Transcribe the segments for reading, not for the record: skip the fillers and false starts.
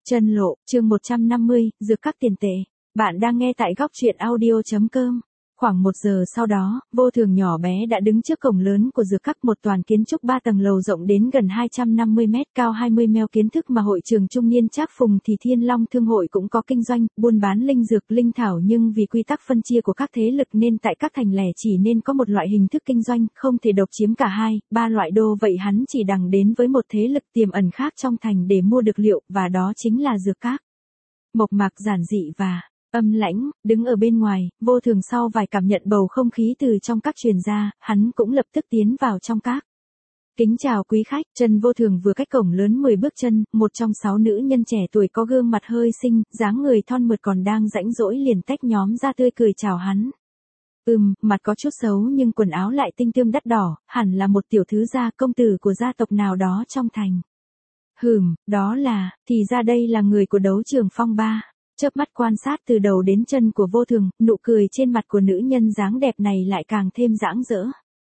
Chân lộ, chương 150, dược các tiền tệ. Bạn đang nghe tại góc truyện audio.com. Khoảng 1 giờ sau đó, Vô Thường nhỏ bé đã đứng trước cổng lớn của dược các, một toàn kiến trúc 3 tầng lầu rộng đến gần 250 mét, cao 20 mét. Kiến thức mà hội trường trung niên Trác Phùng thì Thiên Long Thương hội cũng có kinh doanh, buôn bán linh dược, linh thảo, nhưng vì quy tắc phân chia của các thế lực nên tại các thành lẻ chỉ nên có một loại hình thức kinh doanh, không thể độc chiếm cả hai, ba loại đô. Vậy hắn chỉ đằng đến với một thế lực tiềm ẩn khác trong thành để mua được liệu, và đó chính là dược các. Mộc mạc, giản dị và âm lãnh, đứng ở bên ngoài, Vô Thường sau vài cảm nhận bầu không khí từ trong các truyền ra, hắn cũng lập tức tiến vào trong các. Kính chào quý khách. Chân Vô Thường vừa cách cổng lớn 10 bước chân, một trong 6 nữ nhân trẻ tuổi có gương mặt hơi xinh, dáng người thon mượt còn đang rãnh rỗi liền tách nhóm ra tươi cười chào hắn. Mặt có chút xấu nhưng quần áo lại tinh tươm đắt đỏ, hẳn là một tiểu thư gia công tử của gia tộc nào đó trong thành. Đó là, thì ra đây là người của đấu trường phong ba. Chớp mắt quan sát từ đầu đến chân của Vô Thường, nụ cười trên mặt của nữ nhân dáng đẹp này lại càng thêm rạng rỡ.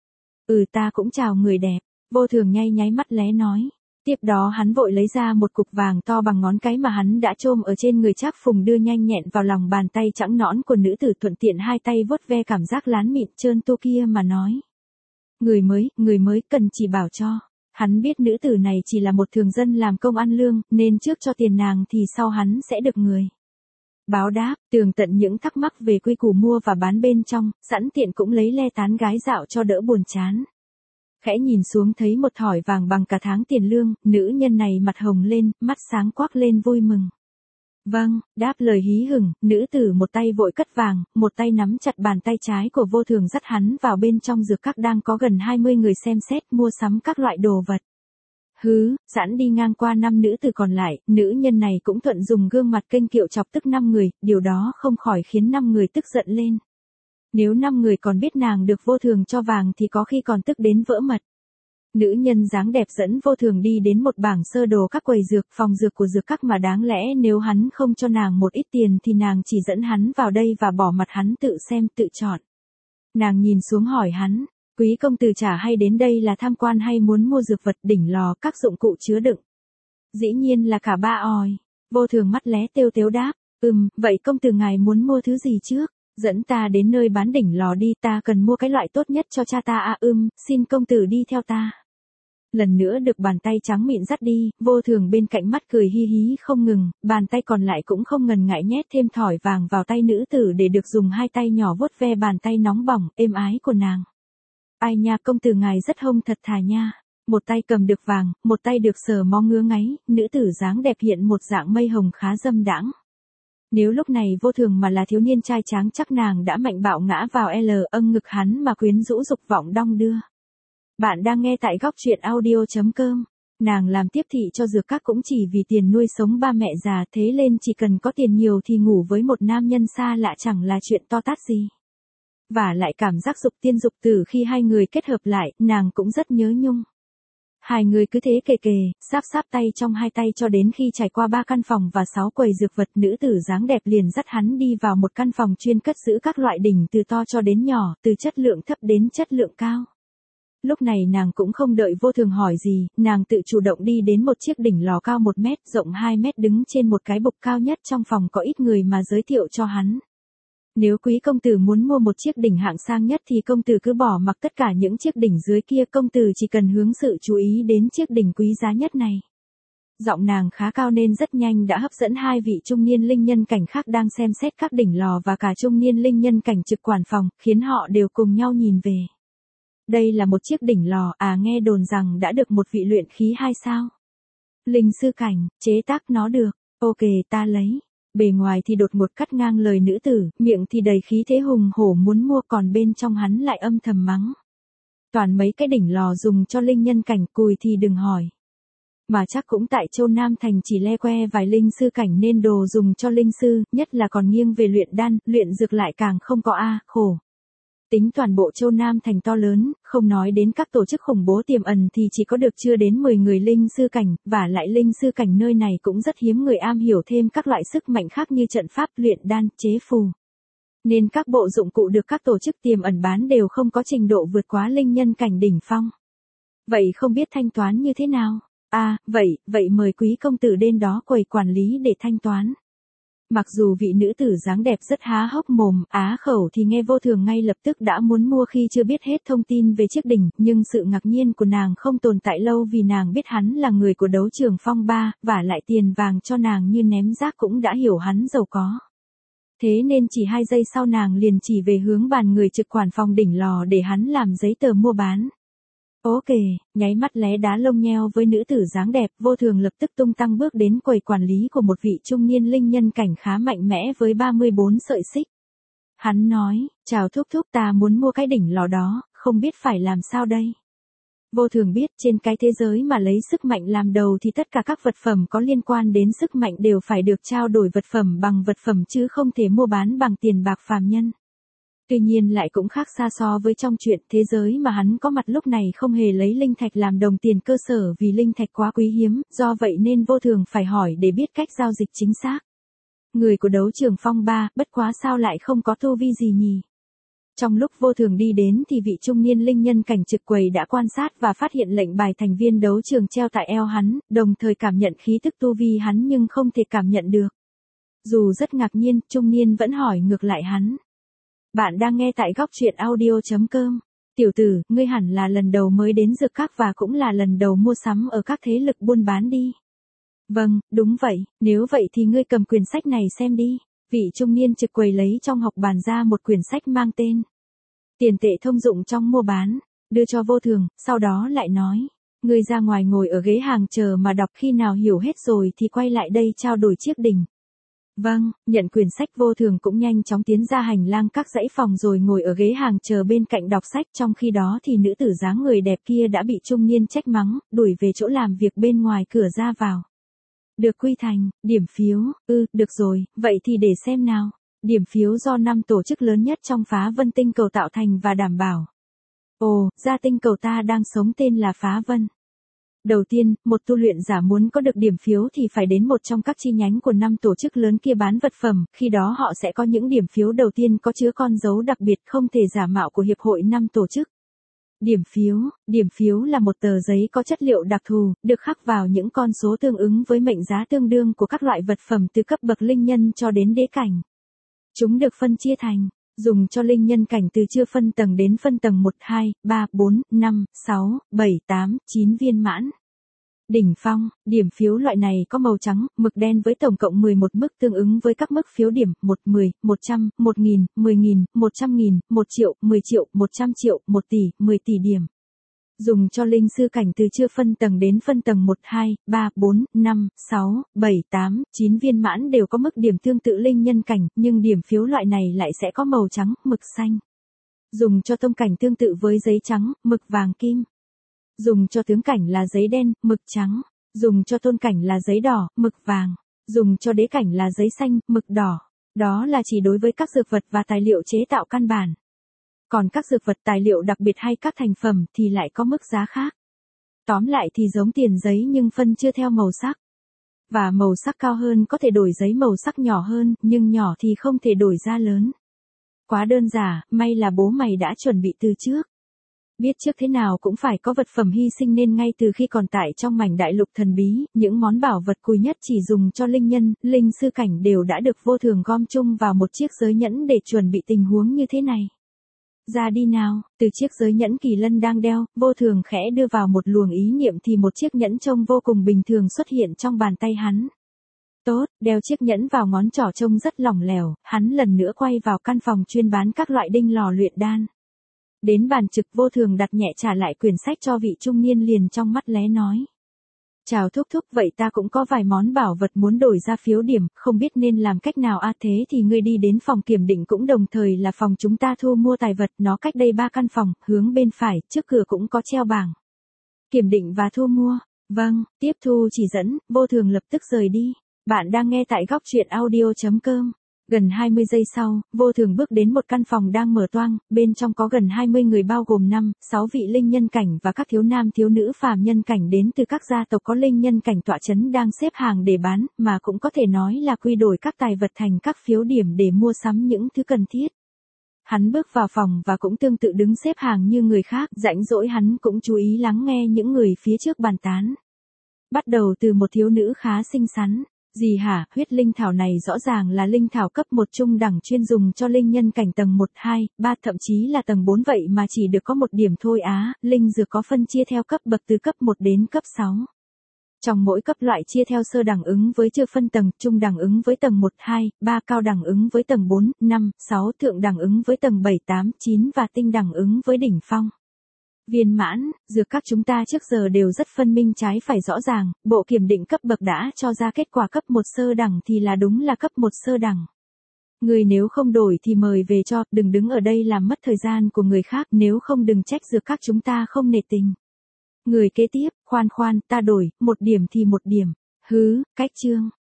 Ta cũng chào người đẹp. Vô Thường nháy mắt lé nói. Tiếp đó hắn vội lấy ra một cục vàng to bằng ngón cái mà hắn đã chôm ở trên người Trác Phùng, đưa nhanh nhẹn vào lòng bàn tay trắng nõn của nữ tử, thuận tiện hai tay vuốt ve cảm giác lán mịn trơn tu kia mà nói. Người mới cần chỉ bảo cho. Hắn biết nữ tử này chỉ là một thường dân làm công ăn lương, nên trước cho tiền nàng thì sau hắn sẽ được người báo đáp, tường tận những thắc mắc về quy củ mua và bán bên trong, sẵn tiện cũng lấy le tán gái dạo cho đỡ buồn chán. Khẽ nhìn xuống thấy một thỏi vàng bằng cả tháng tiền lương, nữ nhân này mặt hồng lên, mắt sáng quắc lên vui mừng. Vâng, đáp lời hí hửng, nữ tử một tay vội cất vàng, một tay nắm chặt bàn tay trái của Vô Thường dắt hắn vào bên trong dược các đang có gần 20 người xem xét mua sắm các loại đồ vật. Giãn đi ngang qua 5 nữ tử còn lại, nữ nhân này cũng thuận dùng gương mặt kênh kiệu chọc tức 5 người, điều đó không khỏi khiến 5 người tức giận lên. Nếu 5 người còn biết nàng được Vô Thường cho vàng thì có khi còn tức đến vỡ mật. Nữ nhân dáng đẹp dẫn Vô Thường đi đến một bảng sơ đồ các quầy dược, phòng dược của dược các mà đáng lẽ nếu hắn không cho nàng một ít tiền thì nàng chỉ dẫn hắn vào đây và bỏ mặt hắn tự xem tự chọn. Nàng nhìn xuống hỏi hắn. Quý công tử trả hay đến đây là tham quan hay muốn mua dược vật, đỉnh lò, các dụng cụ chứa đựng? Dĩ nhiên là cả ba oi. Vô Thường mắt lé têu đáp. Vậy công tử ngài muốn mua thứ gì trước? Dẫn ta đến nơi bán đỉnh lò đi, ta cần mua cái loại tốt nhất cho cha ta. Xin công tử đi theo ta. Lần nữa được bàn tay trắng mịn dắt đi, Vô Thường bên cạnh mắt cười hi hí không ngừng, bàn tay còn lại cũng không ngần ngại nhét thêm thỏi vàng vào tay nữ tử để được dùng hai tay nhỏ vuốt ve bàn tay nóng bỏng, êm ái của nàng. Ai nha, công tử ngài rất hông thật thà nha. Một tay cầm được vàng, một tay được sờ mó ngứa ngáy, nữ tử dáng đẹp hiện một dạng mây hồng khá dâm đãng. Nếu lúc này Vô Thường mà là thiếu niên trai tráng chắc nàng đã mạnh bạo ngã vào ngực hắn mà quyến rũ dục vọng đong đưa. Bạn đang nghe tại góc truyện audio.com. Nàng làm tiếp thị cho dược các cũng chỉ vì tiền nuôi sống ba mẹ già, thế nên chỉ cần có tiền nhiều thì ngủ với một nam nhân xa lạ chẳng là chuyện to tát gì. Và lại cảm giác dục tiên dục tử khi hai người kết hợp lại, nàng cũng rất nhớ nhung. Hai người cứ thế kề, sáp tay trong hai tay cho đến khi trải qua 3 căn phòng và 6 quầy dược vật, nữ tử dáng đẹp liền dắt hắn đi vào một căn phòng chuyên cất giữ các loại đỉnh từ to cho đến nhỏ, từ chất lượng thấp đến chất lượng cao. Lúc này nàng cũng không đợi Vô Thường hỏi gì, nàng tự chủ động đi đến một chiếc đỉnh lò cao 1 mét, rộng 2 mét đứng trên một cái bục cao nhất trong phòng, có ít người mà giới thiệu cho hắn. Nếu quý công tử muốn mua một chiếc đỉnh hạng sang nhất thì công tử cứ bỏ mặc tất cả những chiếc đỉnh dưới kia, công tử chỉ cần hướng sự chú ý đến chiếc đỉnh quý giá nhất này. Giọng nàng khá cao nên rất nhanh đã hấp dẫn 2 vị trung niên linh nhân cảnh khác đang xem xét các đỉnh lò và cả trung niên linh nhân cảnh trực quản phòng, khiến họ đều cùng nhau nhìn về. Đây là một chiếc đỉnh lò, nghe đồn rằng đã được một vị luyện khí 2 sao. Linh sư cảnh, chế tác nó được. Ok, ta lấy. Bề ngoài thì đột ngột cắt ngang lời nữ tử, miệng thì đầy khí thế hùng hổ muốn mua, còn bên trong hắn lại âm thầm mắng. Toàn mấy cái đỉnh lò dùng cho linh nhân cảnh, cùi thì đừng hỏi. Mà chắc cũng tại Châu Nam Thành chỉ le que vài linh sư cảnh nên đồ dùng cho linh sư, nhất là còn nghiêng về luyện đan, luyện dược lại càng không có khổ. Tính toàn bộ Châu Nam Thành to lớn, không nói đến các tổ chức khủng bố tiềm ẩn thì chỉ có được chưa đến 10 người linh sư cảnh, và lại linh sư cảnh nơi này cũng rất hiếm người am hiểu thêm các loại sức mạnh khác như trận pháp, luyện đan, chế phù. Nên các bộ dụng cụ được các tổ chức tiềm ẩn bán đều không có trình độ vượt quá linh nhân cảnh đỉnh phong. Vậy không biết thanh toán như thế nào? Vậy mời quý công tử đến đó quầy quản lý để thanh toán. Mặc dù vị nữ tử dáng đẹp rất há hốc mồm, á khẩu thì nghe Vô Thường ngay lập tức đã muốn mua khi chưa biết hết thông tin về chiếc đỉnh, nhưng sự ngạc nhiên của nàng không tồn tại lâu vì nàng biết hắn là người của đấu trường phong ba, và lại tiền vàng cho nàng như ném rác cũng đã hiểu hắn giàu có. Thế nên chỉ 2 giây sau nàng liền chỉ về hướng bàn người trực quản phòng đỉnh lò để hắn làm giấy tờ mua bán. Ok, nháy mắt lé đá lông nheo với nữ tử dáng đẹp, Vô Thường lập tức tung tăng bước đến quầy quản lý của một vị trung niên linh nhân cảnh khá mạnh mẽ với 34 sợi xích. Hắn nói, chào thúc thúc, ta muốn mua cái đỉnh lò đó, không biết phải làm sao đây. Vô Thường biết trên cái thế giới mà lấy sức mạnh làm đầu thì tất cả các vật phẩm có liên quan đến sức mạnh đều phải được trao đổi vật phẩm bằng vật phẩm chứ không thể mua bán bằng tiền bạc phàm nhân. Tuy nhiên lại cũng khác xa so với trong chuyện thế giới mà hắn có mặt lúc này không hề lấy linh thạch làm đồng tiền cơ sở vì linh thạch quá quý hiếm, do vậy nên Vô Thường phải hỏi để biết cách giao dịch chính xác. Người của đấu trường phong ba, bất quá sao lại không có tu vi gì nhỉ? Trong lúc Vô Thường đi đến thì vị trung niên linh nhân cảnh trực quầy đã quan sát và phát hiện lệnh bài thành viên đấu trường treo tại eo hắn, đồng thời cảm nhận khí tức tu vi hắn nhưng không thể cảm nhận được. Dù rất ngạc nhiên, trung niên vẫn hỏi ngược lại hắn. Bạn đang nghe tại góc truyện audio.com. Tiểu tử, ngươi hẳn là lần đầu mới đến dược các và cũng là lần đầu mua sắm ở các thế lực buôn bán đi. Vâng, đúng vậy, nếu vậy thì ngươi cầm quyển sách này xem đi. Vị trung niên trực quầy lấy trong học bàn ra một quyển sách mang tên Tiền tệ thông dụng trong mua bán, đưa cho Vô Thường, sau đó lại nói. Ngươi ra ngoài ngồi ở ghế hàng chờ mà đọc, khi nào hiểu hết rồi thì quay lại đây trao đổi chiếc đỉnh. Vâng, nhận quyển sách Vô Thường cũng nhanh chóng tiến ra hành lang các dãy phòng rồi ngồi ở ghế hàng chờ bên cạnh đọc sách, trong khi đó thì nữ tử dáng người đẹp kia đã bị trung niên trách mắng, đuổi về chỗ làm việc bên ngoài cửa ra vào. Được quy thành, điểm phiếu, được rồi, vậy thì để xem nào. Điểm phiếu do 5 tổ chức lớn nhất trong Phá Vân tinh cầu tạo thành và đảm bảo. Ồ, ra tinh cầu ta đang sống tên là Phá Vân. Đầu tiên, một tu luyện giả muốn có được điểm phiếu thì phải đến một trong các chi nhánh của 5 tổ chức lớn kia bán vật phẩm, khi đó họ sẽ có những điểm phiếu đầu tiên có chứa con dấu đặc biệt không thể giả mạo của Hiệp hội 5 tổ chức. Điểm phiếu là một tờ giấy có chất liệu đặc thù, được khắc vào những con số tương ứng với mệnh giá tương đương của các loại vật phẩm từ cấp bậc linh nhân cho đến đế cảnh. Chúng được phân chia thành, dùng cho linh nhân cảnh từ chưa phân tầng đến phân tầng 1, 2, 3, 4, 5, 6, 7, 8, 9 viên mãn. Đỉnh phong, điểm phiếu loại này có màu trắng, mực đen với tổng cộng 11 mức tương ứng với các mức phiếu điểm 1, 10, 100, 1000, 10.000, 100.000, 1 triệu, 10 triệu, 100 triệu, 1 tỷ, 10 tỷ điểm. Dùng cho linh sư cảnh từ chưa phân tầng đến phân tầng 1, 2, 3, 4, 5, 6, 7, 8, 9 viên mãn đều có mức điểm tương tự linh nhân cảnh, nhưng điểm phiếu loại này lại sẽ có màu trắng, mực xanh. Dùng cho tông cảnh tương tự với giấy trắng, mực vàng kim. Dùng cho tướng cảnh là giấy đen, mực trắng. Dùng cho tôn cảnh là giấy đỏ, mực vàng. Dùng cho đế cảnh là giấy xanh, mực đỏ. Đó là chỉ đối với các dược vật và tài liệu chế tạo căn bản. Còn các dược vật tài liệu đặc biệt hay các thành phẩm thì lại có mức giá khác. Tóm lại thì giống tiền giấy nhưng phân chia theo màu sắc. Và màu sắc cao hơn có thể đổi giấy màu sắc nhỏ hơn, nhưng nhỏ thì không thể đổi ra lớn. Quá đơn giản, may là bố mày đã chuẩn bị từ trước. Biết trước thế nào cũng phải có vật phẩm hy sinh nên ngay từ khi còn tại trong mảnh đại lục thần bí, những món bảo vật quý nhất chỉ dùng cho linh nhân, linh sư cảnh đều đã được Vô Thường gom chung vào một chiếc giới nhẫn để chuẩn bị tình huống như thế này. Ra đi nào, từ chiếc giới nhẫn Kỳ Lân đang đeo, Vô Thường khẽ đưa vào một luồng ý niệm thì một chiếc nhẫn trông vô cùng bình thường xuất hiện trong bàn tay hắn. Tốt, đeo chiếc nhẫn vào ngón trỏ trông rất lỏng lẻo, hắn lần nữa quay vào căn phòng chuyên bán các loại đinh lò luyện đan. Đến bàn trực, Vô Thường đặt nhẹ trả lại quyển sách cho vị trung niên, liền trong mắt lé nói. Chào thúc thúc, vậy ta cũng có vài món bảo vật muốn đổi ra phiếu điểm, không biết nên làm cách nào thế thì ngươi đi đến phòng kiểm định cũng đồng thời là phòng chúng ta thu mua tài vật, nó cách đây 3 căn phòng, hướng bên phải, trước cửa cũng có treo bảng. Kiểm định và thu mua, vâng, tiếp thu chỉ dẫn, Vô Thường lập tức rời đi. Bạn đang nghe tại góc truyện audio.com. Gần 20 giây sau, Vô Thường bước đến một căn phòng đang mở toang, bên trong có gần 20 người bao gồm 5, 6 vị linh nhân cảnh và các thiếu nam thiếu nữ phàm nhân cảnh đến từ các gia tộc có linh nhân cảnh tọa chấn đang xếp hàng để bán, mà cũng có thể nói là quy đổi các tài vật thành các phiếu điểm để mua sắm những thứ cần thiết. Hắn bước vào phòng và cũng tương tự đứng xếp hàng như người khác, rãnh rỗi hắn cũng chú ý lắng nghe những người phía trước bàn tán. Bắt đầu từ một thiếu nữ khá xinh xắn. Gì hả, huyết linh thảo này rõ ràng là linh thảo cấp 1 trung đẳng chuyên dùng cho linh nhân cảnh tầng 1, 2, 3 thậm chí là tầng 4 vậy mà chỉ được có một điểm thôi á, linh dược có phân chia theo cấp bậc từ cấp 1 đến cấp 6. Trong mỗi cấp loại chia theo sơ đẳng ứng với chưa phân tầng, trung đẳng ứng với tầng 1, 2, 3, cao đẳng ứng với tầng 4, 5, 6, thượng đẳng ứng với tầng 7, 8, 9 và tinh đẳng ứng với đỉnh phong. Viên mãn, dược các chúng ta trước giờ đều rất phân minh trái phải rõ ràng, bộ kiểm định cấp bậc đã cho ra kết quả cấp 1 sơ đẳng thì là đúng là cấp 1 sơ đẳng. Người nếu không đổi thì mời về cho, đừng đứng ở đây làm mất thời gian của người khác, nếu không đừng trách dược các chúng ta không nể tình. Người kế tiếp, khoan, ta đổi, 1 điểm thì 1 điểm. Hứ, cách chương.